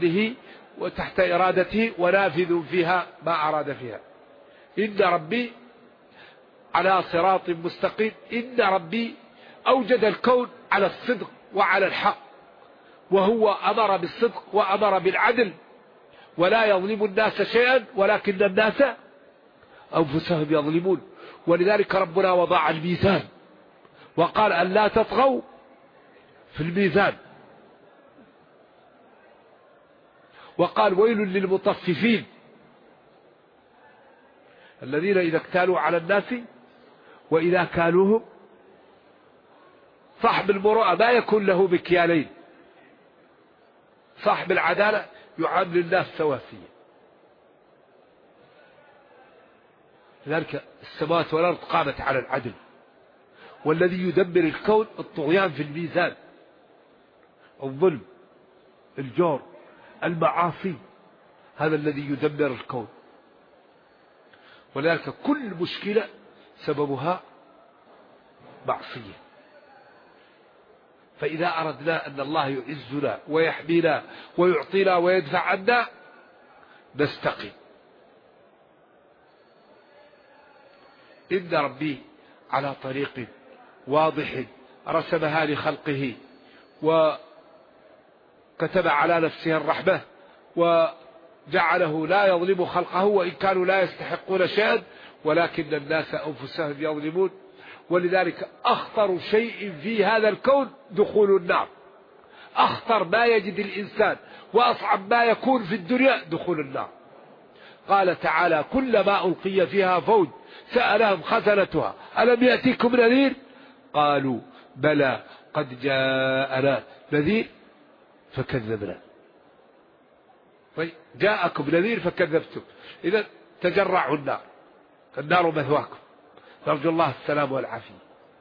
إرادته ونافذ فيها ما أراد فيها. إن ربي على صراط مستقيم. إن ربي أوجد الكون على الصدق وعلى الحق، وهو أمر بالصدق وأمر بالعدل، ولا يظلم الناس شيئا ولكن الناس أنفسهم يظلمون. ولذلك ربنا وضع الميزان وقال أن لا تطغوا في الميزان، وقال ويل للمطففين الذين إذا اكتالوا على الناس وإذا كالوهم. صاحب المروءة ما يكون له مكيالين، صاحب العدالة يعامل الناس سواسية. لذلك السماوات والأرض قامت على العدل، والذي يدبر الكون الطغيان في الميزان، الظلم، الجور، المعاصي، هذا الذي يدبر الكون. ولذلك كل مشكلة سببها معصية. فإذا أردنا أن الله يعزنا ويحمينا ويعطينا ويدفع عنا نستقيم. إن ربي على طريق واضح رسمها لخلقه وكتب على نفسه الرحمة وجعله لا يظلم خلقه وإن كانوا لا يستحقون شيئا ولكن الناس أنفسهم يظلمون. ولذلك أخطر شيء في هذا الكون دخول النار. أخطر ما يجد الإنسان وأصعب ما يكون في الدنيا دخول النار. قال تعالى كلما ألقي فيها فوج سألهم خزنتها ألم يأتيكم نذير قالوا بلى قد جاءنا نذير فكذبنا. جاءكم نذير فكذبتم، إذا تجرعوا النار، النار مثواكم، نرجو الله السلام والعافية.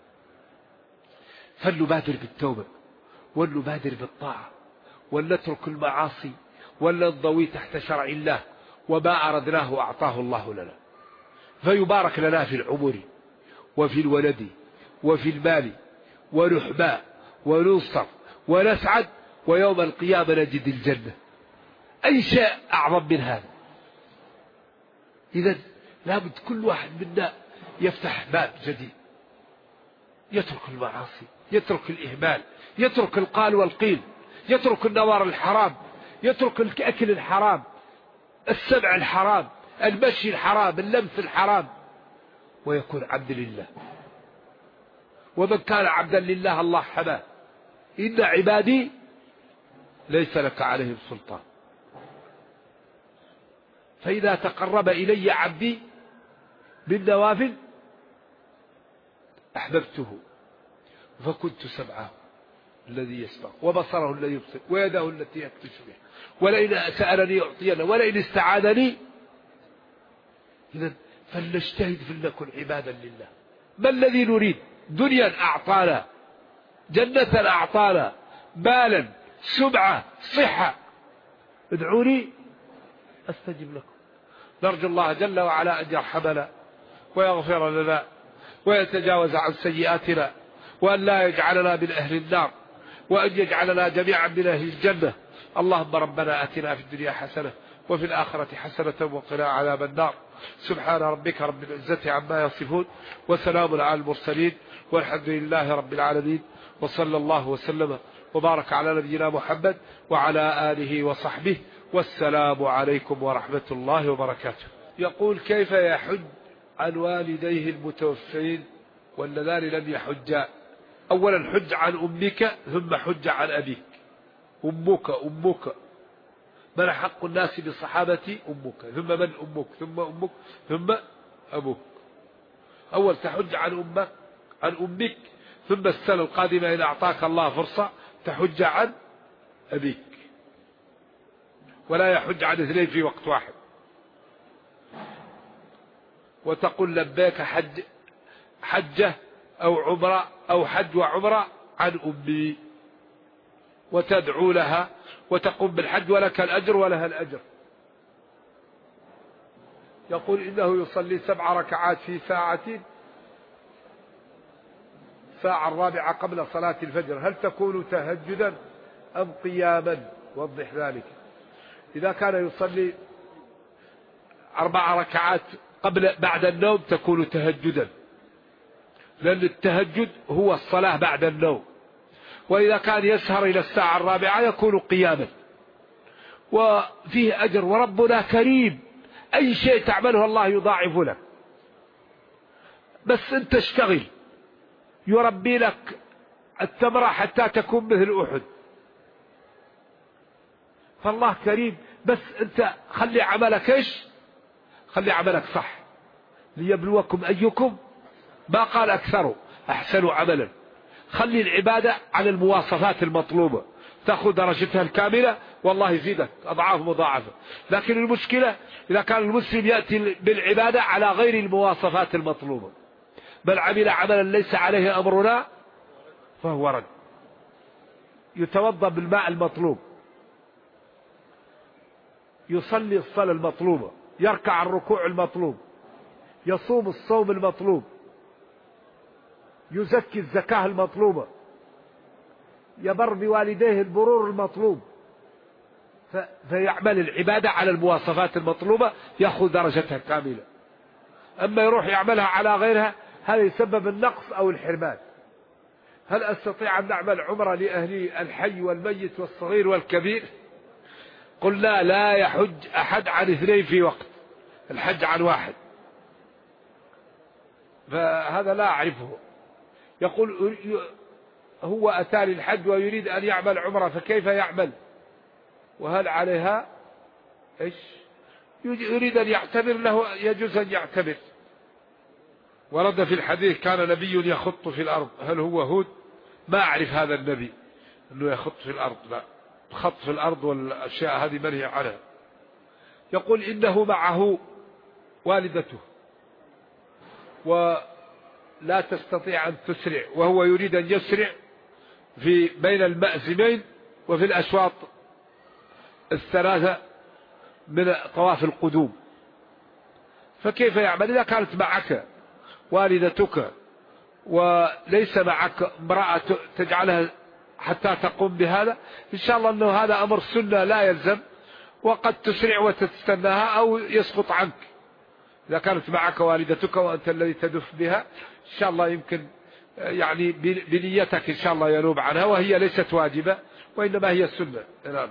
فلنبادر بالتوبة ولنبادر بالطاعة ولنترك المعاصي ولننضوي تحت شرع الله، وما أردناه أعطاه الله لنا. فيبارك لنا في العمر وفي الولد وفي المال ونحبى وننصر ونسعد، ويوم القيامة نجد الجنة. أي شيء أعظم من هذا؟ إذن لابد كل واحد منا يفتح باب جديد، يترك المعاصي، يترك الإهمال، يترك القال والقيل، يترك النظر الحرام، يترك الأكل الحرام، السمع الحرام، المشي الحرام، اللمس الحرام، ويكون عبد لله. ومن كان عبدا لله الله حماه. إن عبادي ليس لك عليهم سلطان. فإذا تقرب إلي عبدي بالنوافل أحببته فكنت سمعه الذي يسمع وبصره الذي يبصر ويده التي يبطش بها ولئن سألني أعطينا ولئن استعاذني. إذن فلنجتهد فلنكن عبادا لله. ما الذي نريد؟ دنيا أعطانا، جنة أعطانا، مالا، سمعة، صحة. ادعوني أستجب لكم. نرجو الله جل وعلا أن يرحمنا ويغفر لنا ويتجاوز عن سيئاتنا، وأن لا يجعلنا من أهل النار، وأن يجعلنا جميعا من أهل الجنة. اللهم ربنا آتنا في الدنيا حسنة وفي الآخرة حسنة وقنا عذاب النار. سبحان ربك رب العزة عما يصفون وسلام على المرسلين والحمد لله رب العالمين، وصلى الله وسلم وبارك على نبينا محمد وعلى آله وصحبه، والسلام عليكم ورحمة الله وبركاته. يقول كيف يحج عن والديه المتوفين واللذان لم يحجا؟ أولا حج عن أمك ثم حج عن أبيك. أمك من حق الناس بالصحابة أمك، ثم من أمك، ثم أمك، ثم أبوك. أول تحج عن أمك، ثم السنة القادمة إن أعطاك الله فرصة تحج عن أبيك. ولا يحج عن اثنين في وقت واحد. وتقول لبيك حجة أو عمرة أو حج وعمرة عن أمي، وتدعو لها وتقوم بالحج ولك الأجر ولها الأجر. يقول إنه يصلي 7 ركعات في ساعة، الساعة الرابعة قبل صلاة الفجر، هل تكون تهجدا أم قياما؟ وضح ذلك. إذا كان يصلي 4 ركعات بعد النوم تكون تهجدا، لأن التهجد هو الصلاة بعد النوم. وإذا كان يسهر إلى الساعة الرابعة يكون قياما، وفيه أجر. وربنا كريم، أي شيء تعمله الله يضاعف لك، بس أنت اشتغل، يربي لك التمرة حتى تكون مثل أحد. فالله كريم، بس أنت خلي عملك إيش؟ خلي عملك صح، ليبلوكم أيكم، ما قال أكثر أحسن عملا. خلي العبادة على المواصفات المطلوبة، تأخذ درجتها الكاملة والله يزيدك أضعاف مضاعفة. لكن المشكلة إذا كان المسلم يأتي بالعبادة على غير المواصفات المطلوبة، بل عمل عملا ليس عليه أمرنا فهو رد. يتوضأ بالماء المطلوب، يصلي الصلاة المطلوبة، يركع الركوع المطلوب، يصوم الصوم المطلوب، يزكي الزكاة المطلوبة، يبر بوالديه البرور المطلوب، فيعمل العبادة على المواصفات المطلوبة يأخذ درجتها كاملة. أما يروح يعملها على غيرها هذا يسبب النقص أو الحرمان. هل أستطيع أن نعمل عمرة لأهلي الحي والميت والصغير والكبير؟ قلنا لا يحج أحد عن 2 في وقت، الحج عن واحد، فهذا لا أعرفه. يقول هو أتى للحج ويريد أن يعمل عمرة، فكيف يعمل؟ وهل عليها إيش؟ يريد أن يعتبر، له يجوز أن يعتبر. ورد في الحديث كان نبي يخط في الأرض، هل هو هود؟ ما أعرف هذا النبي أنه يخط في الأرض، لا، خط في الأرض والأشياء هذه منهي عنها. يقول إنه معه والدته ولا تستطيع أن تسرع، وهو يريد أن يسرع في بين المأزمين وفي الأشواط 3 من طواف القدوم، فكيف يعمل؟ إذا كانت معك والدتك وليس معك امرأة تجعلها حتى تقوم بهذا، إن شاء الله أنه هذا أمر سنة لا يلزم، وقد تسرع وتستناها أو يسقط عنك. إذا كانت معك والدتك وأنت الذي تدف بها إن شاء الله يمكن يعني بنيتك إن شاء الله ينوب عنها، وهي ليست واجبة وإنما هي السنة. نعم.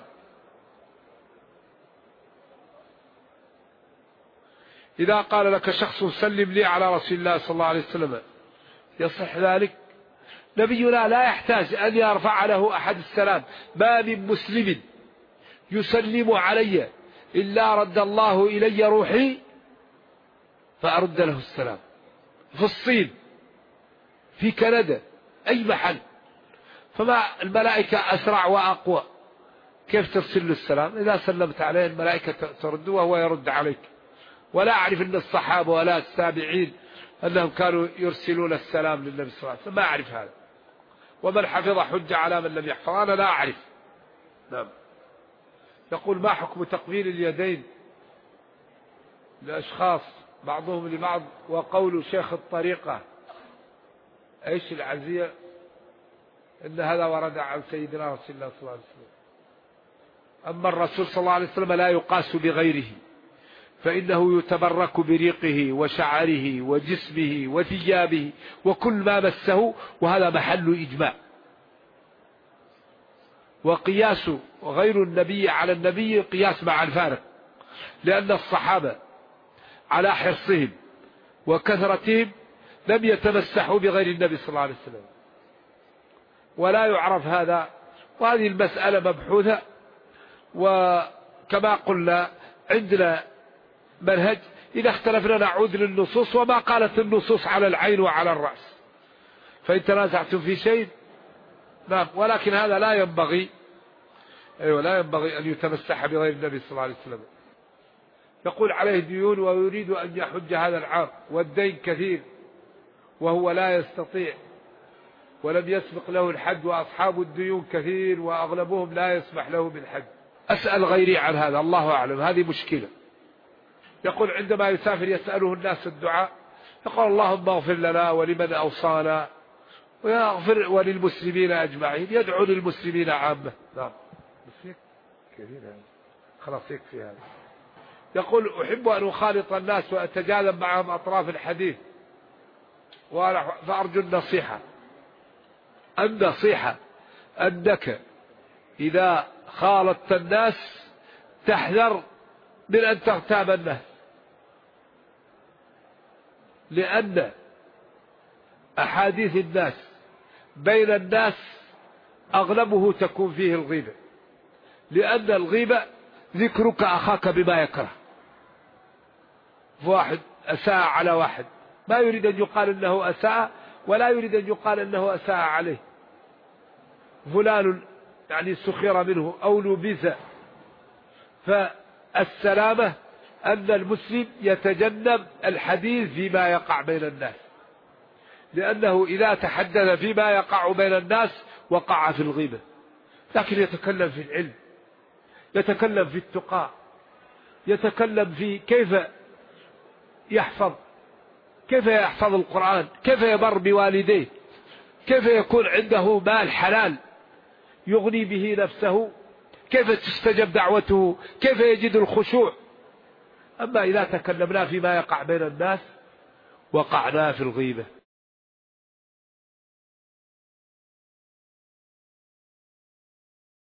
إذا قال لك شخص سلم لي على رسول الله صلى الله عليه وسلم يصح ذلك؟ نبينا لا يحتاج أن يرفع له أحد السلام، ما من مسلم يسلم علي إلا رد الله إلي روحي فأرد له السلام. في الصين، في كندا، أي محل، فما الملائكة أسرع وأقوى، كيف ترسل له السلام؟ إذا سلمت عليه الملائكة ترد وهو يرد عليك. ولا أعرف أن الصحابة ولا التابعين أنهم كانوا يرسلون السلام للنبي صلى الله عليه وسلم، ما أعرف هذا. ومن حفظ حج على من لم يحفظ، أنا لا أعرف. نعم. يقول ما حكم تقبيل اليدين لأشخاص بعضهم لبعض، وقول شيخ الطريقة ايش العزية ان هذا ورد عن سيدنا رسول الله صلى الله عليه وسلم. اما الرسول صلى الله عليه وسلم لا يقاس بغيره، فانه يتبرك بريقه وشعره وجسمه وثيابه وكل ما مسه، وهذا محل اجماع. وقياس غير النبي على النبي قياس مع الفارق، لان الصحابة على حرصهم وكثرتهم لم يتمسحوا بغير النبي صلى الله عليه وسلم، ولا يعرف هذا. وهذه المسألة مبحوثة، وكما قلنا عندنا منهج، إذا اختلفنا نعود للنصوص، وما قالت النصوص على العين وعلى الرأس. فإن تنازعتم في شيء نعم، ولكن هذا لا ينبغي أيوة لا ينبغي أن يتمسح بغير النبي صلى الله عليه وسلم. يقول عليه ديون ويريد أن يحج هذا العام والدين كثير وهو لا يستطيع ولم يسبق له الحج وأصحاب الديون كثير وأغلبهم لا يسمح له بالحج. أسأل غيري عن هذا، الله أعلم، هذه مشكلة. يقول عندما يسافر يسأله الناس الدعاء، يقول اللهم اغفر لنا ولمن أوصانا ويغفر وللمسلمين أجمعين، يدعو للمسلمين عامة. نعم بس كثير خلاص يكفي هذا. يقول أحب أن أخالط الناس وأتجاذب معهم أطراف الحديث فأرجو النصيحة. النصيحة أنك إذا خالطت الناس تحذر من أن تغتاب الناس، لأن أحاديث الناس بين الناس أغلبه تكون فيه الغيبة، لأن الغيبة ذكرك أخاك بما يكره. واحد أساء على واحد ما يريد أن يقال أنه أساء ولا يريد أن يقال أنه أساء عليه، فلان يعني سخر منه أو لبث. فالسلامة أن المسلم يتجنب الحديث فيما يقع بين الناس، لأنه إذا تحدث فيما يقع بين الناس وقع في الغيبة. لكن يتكلم في العلم، يتكلم في التقى، يتكلم في كيف يحفظ القرآن، كيف يبر بوالديه، كيف يكون عنده مال حلال يغني به نفسه، كيف تستجب دعوته، كيف يجد الخشوع. أما إذا تكلمنا فيما يقع بين الناس وقعنا في الغيبة.